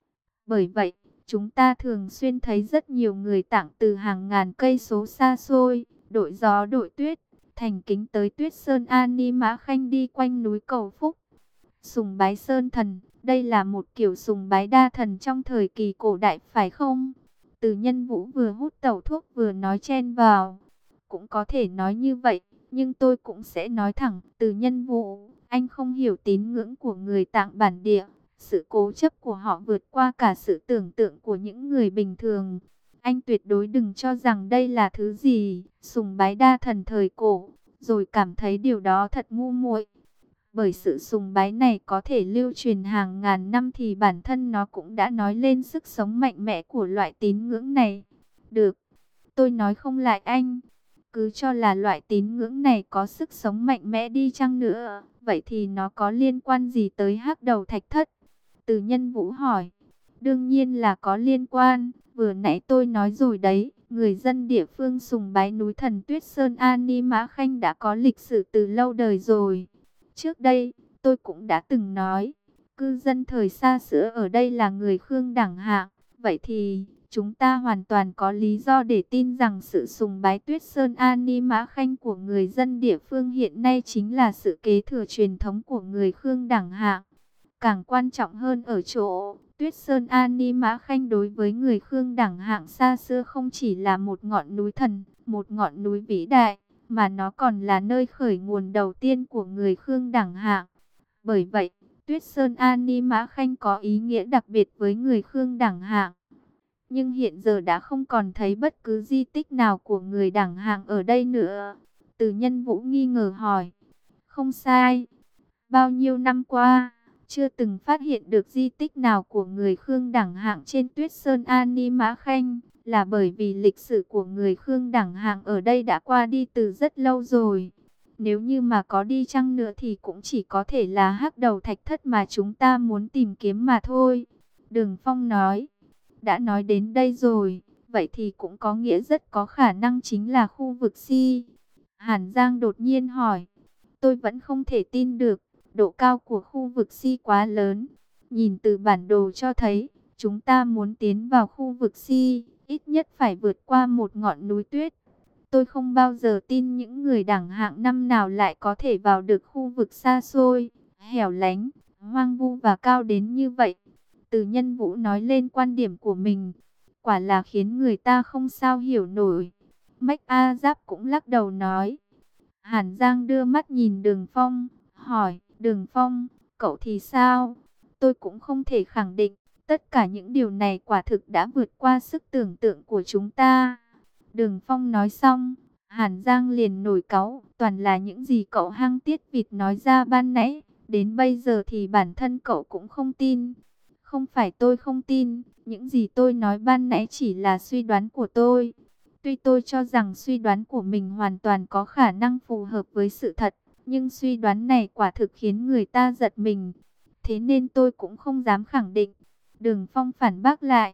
A: Bởi vậy, chúng ta thường xuyên thấy rất nhiều người Tạng từ hàng ngàn cây số xa xôi, đội gió đội tuyết, thành kính tới Tuyết Sơn Ani Mã Khanh đi quanh núi cầu phúc. Sùng bái sơn thần, đây là một kiểu sùng bái đa thần trong thời kỳ cổ đại phải không? Từ Nhân Vũ vừa hút tẩu thuốc vừa nói chen vào. Cũng có thể nói như vậy, nhưng tôi cũng sẽ nói thẳng, Từ Nhân Vũ, anh không hiểu tín ngưỡng của người Tạng bản địa. Sự cố chấp của họ vượt qua cả sự tưởng tượng của những người bình thường. Anh tuyệt đối đừng cho rằng đây là thứ gì, sùng bái đa thần thời cổ, rồi cảm thấy điều đó thật ngu muội. Bởi sự sùng bái này có thể lưu truyền hàng ngàn năm thì bản thân nó cũng đã nói lên sức sống mạnh mẽ của loại tín ngưỡng này. Được, tôi nói không lại anh. Cứ cho là loại tín ngưỡng này có sức sống mạnh mẽ đi chăng nữa, vậy thì nó có liên quan gì tới hắc đầu thạch thất? Từ Nhân Vũ hỏi. Đương nhiên là có liên quan, vừa nãy tôi nói rồi đấy, người dân địa phương sùng bái núi thần Tuyết Sơn Ani Mã Khanh đã có lịch sử từ lâu đời rồi. Trước đây, tôi cũng đã từng nói, cư dân thời xa xưa ở đây là người Khương đẳng hạng, vậy thì chúng ta hoàn toàn có lý do để tin rằng sự sùng bái Tuyết Sơn Ani Mã Khanh của người dân địa phương hiện nay chính là sự kế thừa truyền thống của người Khương đẳng hạng. Càng quan trọng hơn ở chỗ, Tuyết Sơn Ani Mã Khanh đối với người Khương đẳng hạng xa xưa không chỉ là một ngọn núi thần, một ngọn núi vĩ đại, mà nó còn là nơi khởi nguồn đầu tiên của người Khương đẳng hạng. Bởi vậy, Tuyết Sơn Ani Mã Khanh có ý nghĩa đặc biệt với người Khương đẳng hạng. Nhưng hiện giờ đã không còn thấy bất cứ di tích nào của người đẳng hạng ở đây nữa. Từ Nhân Vũ nghi ngờ hỏi. Không sai. Bao nhiêu năm qua, chưa từng phát hiện được di tích nào của người Khương đẳng hạng trên Tuyết Sơn Ani Mã Khanh, là bởi vì lịch sử của người Khương đẳng hạng ở đây đã qua đi từ rất lâu rồi. Nếu như mà có đi chăng nữa thì cũng chỉ có thể là hắc đầu thạch thất mà chúng ta muốn tìm kiếm mà thôi. Đường Phong nói. Đã nói đến đây rồi, vậy thì cũng có nghĩa rất có khả năng chính là khu vực Si. Hàn Giang đột nhiên hỏi. Tôi vẫn không thể tin được, độ cao của khu vực Si quá lớn. Nhìn từ bản đồ cho thấy, chúng ta muốn tiến vào khu vực Si, ít nhất phải vượt qua một ngọn núi tuyết. Tôi không bao giờ tin những người đẳng hạng năm nào lại có thể vào được khu vực xa xôi, hẻo lánh, hoang vu và cao đến như vậy. Từ Nhân Vũ nói lên quan điểm của mình, quả là khiến người ta không sao hiểu nổi. Mách A Giáp cũng lắc đầu nói. Hàn Giang đưa mắt nhìn Đường Phong, hỏi, Đường Phong, cậu thì sao? Tôi cũng không thể khẳng định, tất cả những điều này quả thực đã vượt qua sức tưởng tượng của chúng ta. Đường Phong nói xong, Hàn Giang liền nổi cáu, toàn là những gì cậu hăng tiết vịt nói ra ban nãy, đến bây giờ thì bản thân cậu cũng không tin. Không phải tôi không tin, những gì tôi nói ban nãy chỉ là suy đoán của tôi. Tuy tôi cho rằng suy đoán của mình hoàn toàn có khả năng phù hợp với sự thật, nhưng suy đoán này quả thực khiến người ta giật mình. Thế nên tôi cũng không dám khẳng định. Đường Phong phản bác lại.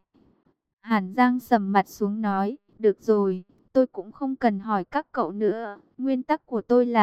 A: Hàn Giang sầm mặt xuống nói, được rồi, tôi cũng không cần hỏi các cậu nữa. Nguyên tắc của tôi là,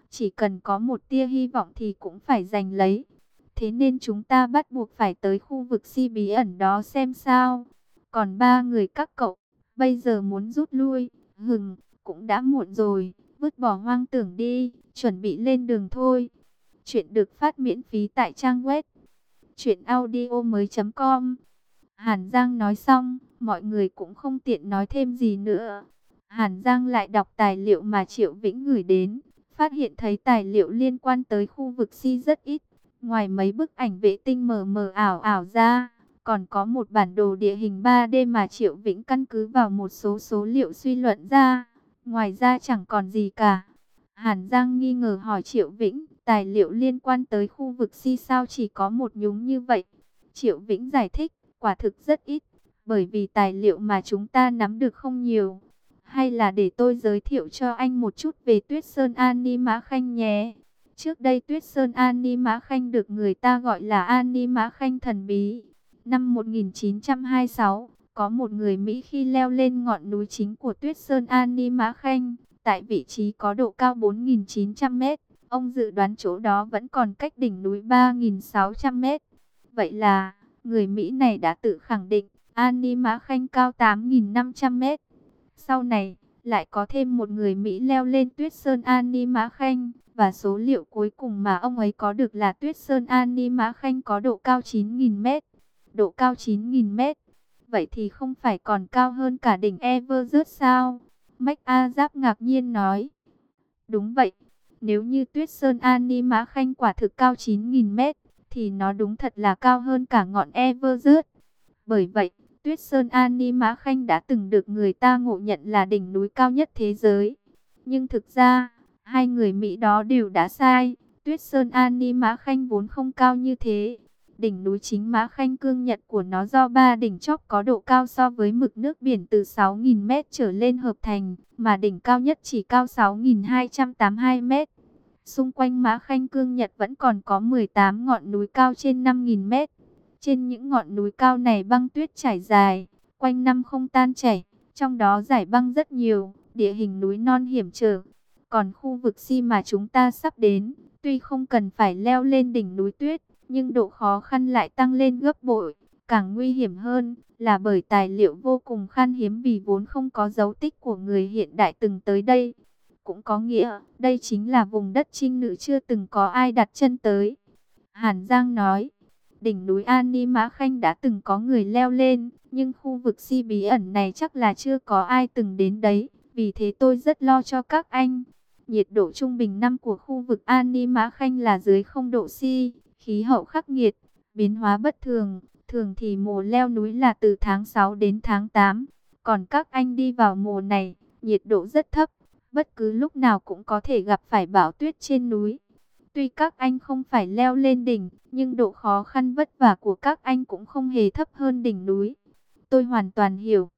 A: chỉ cần có một tia hy vọng thì cũng phải giành lấy. Thế nên chúng ta bắt buộc phải tới khu vực si bí ẩn đó xem sao. Còn ba người các cậu, bây giờ muốn rút lui, hừng, cũng đã muộn rồi, vứt bỏ hoang tưởng đi, chuẩn bị lên đường thôi. Chuyện được phát miễn phí tại trang web truyện audio mới chấm com. Hàn Giang nói xong, mọi người cũng không tiện nói thêm gì nữa. Hàn Giang lại đọc tài liệu mà Triệu Vĩnh gửi đến, phát hiện thấy tài liệu liên quan tới khu vực Si rất ít. Ngoài mấy bức ảnh vệ tinh mờ mờ ảo ảo ra, còn có một bản đồ địa hình ba D mà Triệu Vĩnh căn cứ vào một số số liệu suy luận ra. Ngoài ra chẳng còn gì cả. Hàn Giang nghi ngờ hỏi Triệu Vĩnh, tài liệu liên quan tới khu vực Si sao chỉ có một nhúng như vậy? Triệu Vĩnh giải thích, quả thực rất ít, bởi vì tài liệu mà chúng ta nắm được không nhiều. Hay là để tôi giới thiệu cho anh một chút về Tuyết Sơn Ani Mã Khanh nhé. Trước đây Tuyết Sơn Ani Mã Khanh được người ta gọi là Ani Mã Khanh thần bí. Năm một nghìn chín trăm hai mươi sáu, có một người Mỹ khi leo lên ngọn núi chính của Tuyết Sơn Ani Mã Khanh, tại vị trí có độ cao bốn nghìn chín trăm mét, ông dự đoán chỗ đó vẫn còn cách đỉnh núi ba nghìn sáu trăm mét. Vậy là, người Mỹ này đã tự khẳng định, Ani Mã Khanh cao tám nghìn năm trăm mét. Sau này, lại có thêm một người Mỹ leo lên Tuyết Sơn Ani Mã Khanh, và số liệu cuối cùng mà ông ấy có được là Tuyết Sơn Ani Mã Khanh có độ cao chín nghìn mét. Độ cao chín nghìn mét. Vậy thì không phải còn cao hơn cả đỉnh Everest sao? MacArthur ngạc nhiên nói. Đúng vậy. Nếu như Tuyết Sơn Ani Mã Khanh quả thực cao chín nghìn mét, thì nó đúng thật là cao hơn cả ngọn Everest. Bởi vậy, Tuyết Sơn Ani Mã Khanh đã từng được người ta ngộ nhận là đỉnh núi cao nhất thế giới. Nhưng thực ra, hai người Mỹ đó đều đã sai. Tuyết Sơn Ani Mã Khanh vốn không cao như thế. Đỉnh núi chính Mã Khanh cương nhật của nó do ba đỉnh chóp có độ cao so với mực nước biển từ sáu nghìn mét trở lên hợp thành, mà đỉnh cao nhất chỉ cao sáu nghìn hai trăm tám mươi hai mét. Xung quanh Mã Khanh cương nhật vẫn còn có mười tám ngọn núi cao trên năm nghìn mét. Trên những ngọn núi cao này băng tuyết trải dài, quanh năm không tan chảy, trong đó dải băng rất nhiều, địa hình núi non hiểm trở. Còn khu vực Si mà chúng ta sắp đến, tuy không cần phải leo lên đỉnh núi tuyết, nhưng độ khó khăn lại tăng lên gấp bội. Càng nguy hiểm hơn là bởi tài liệu vô cùng khan hiếm vì vốn không có dấu tích của người hiện đại từng tới đây. Cũng có nghĩa, đây chính là vùng đất trinh nữ chưa từng có ai đặt chân tới. Hàn Giang nói, đỉnh núi Ani Mã Khanh đã từng có người leo lên, nhưng khu vực Si bí ẩn này chắc là chưa có ai từng đến đấy. Vì thế tôi rất lo cho các anh. Nhiệt độ trung bình năm của khu vực Ani Mã Khanh là dưới không độ C, khí hậu khắc nghiệt, biến hóa bất thường. Thường thì mùa leo núi là từ tháng sáu đến tháng tám, còn các anh đi vào mùa này, nhiệt độ rất thấp, bất cứ lúc nào cũng có thể gặp phải bão tuyết trên núi. Tuy các anh không phải leo lên đỉnh, nhưng độ khó khăn vất vả của các anh cũng không hề thấp hơn đỉnh núi. Tôi hoàn toàn hiểu.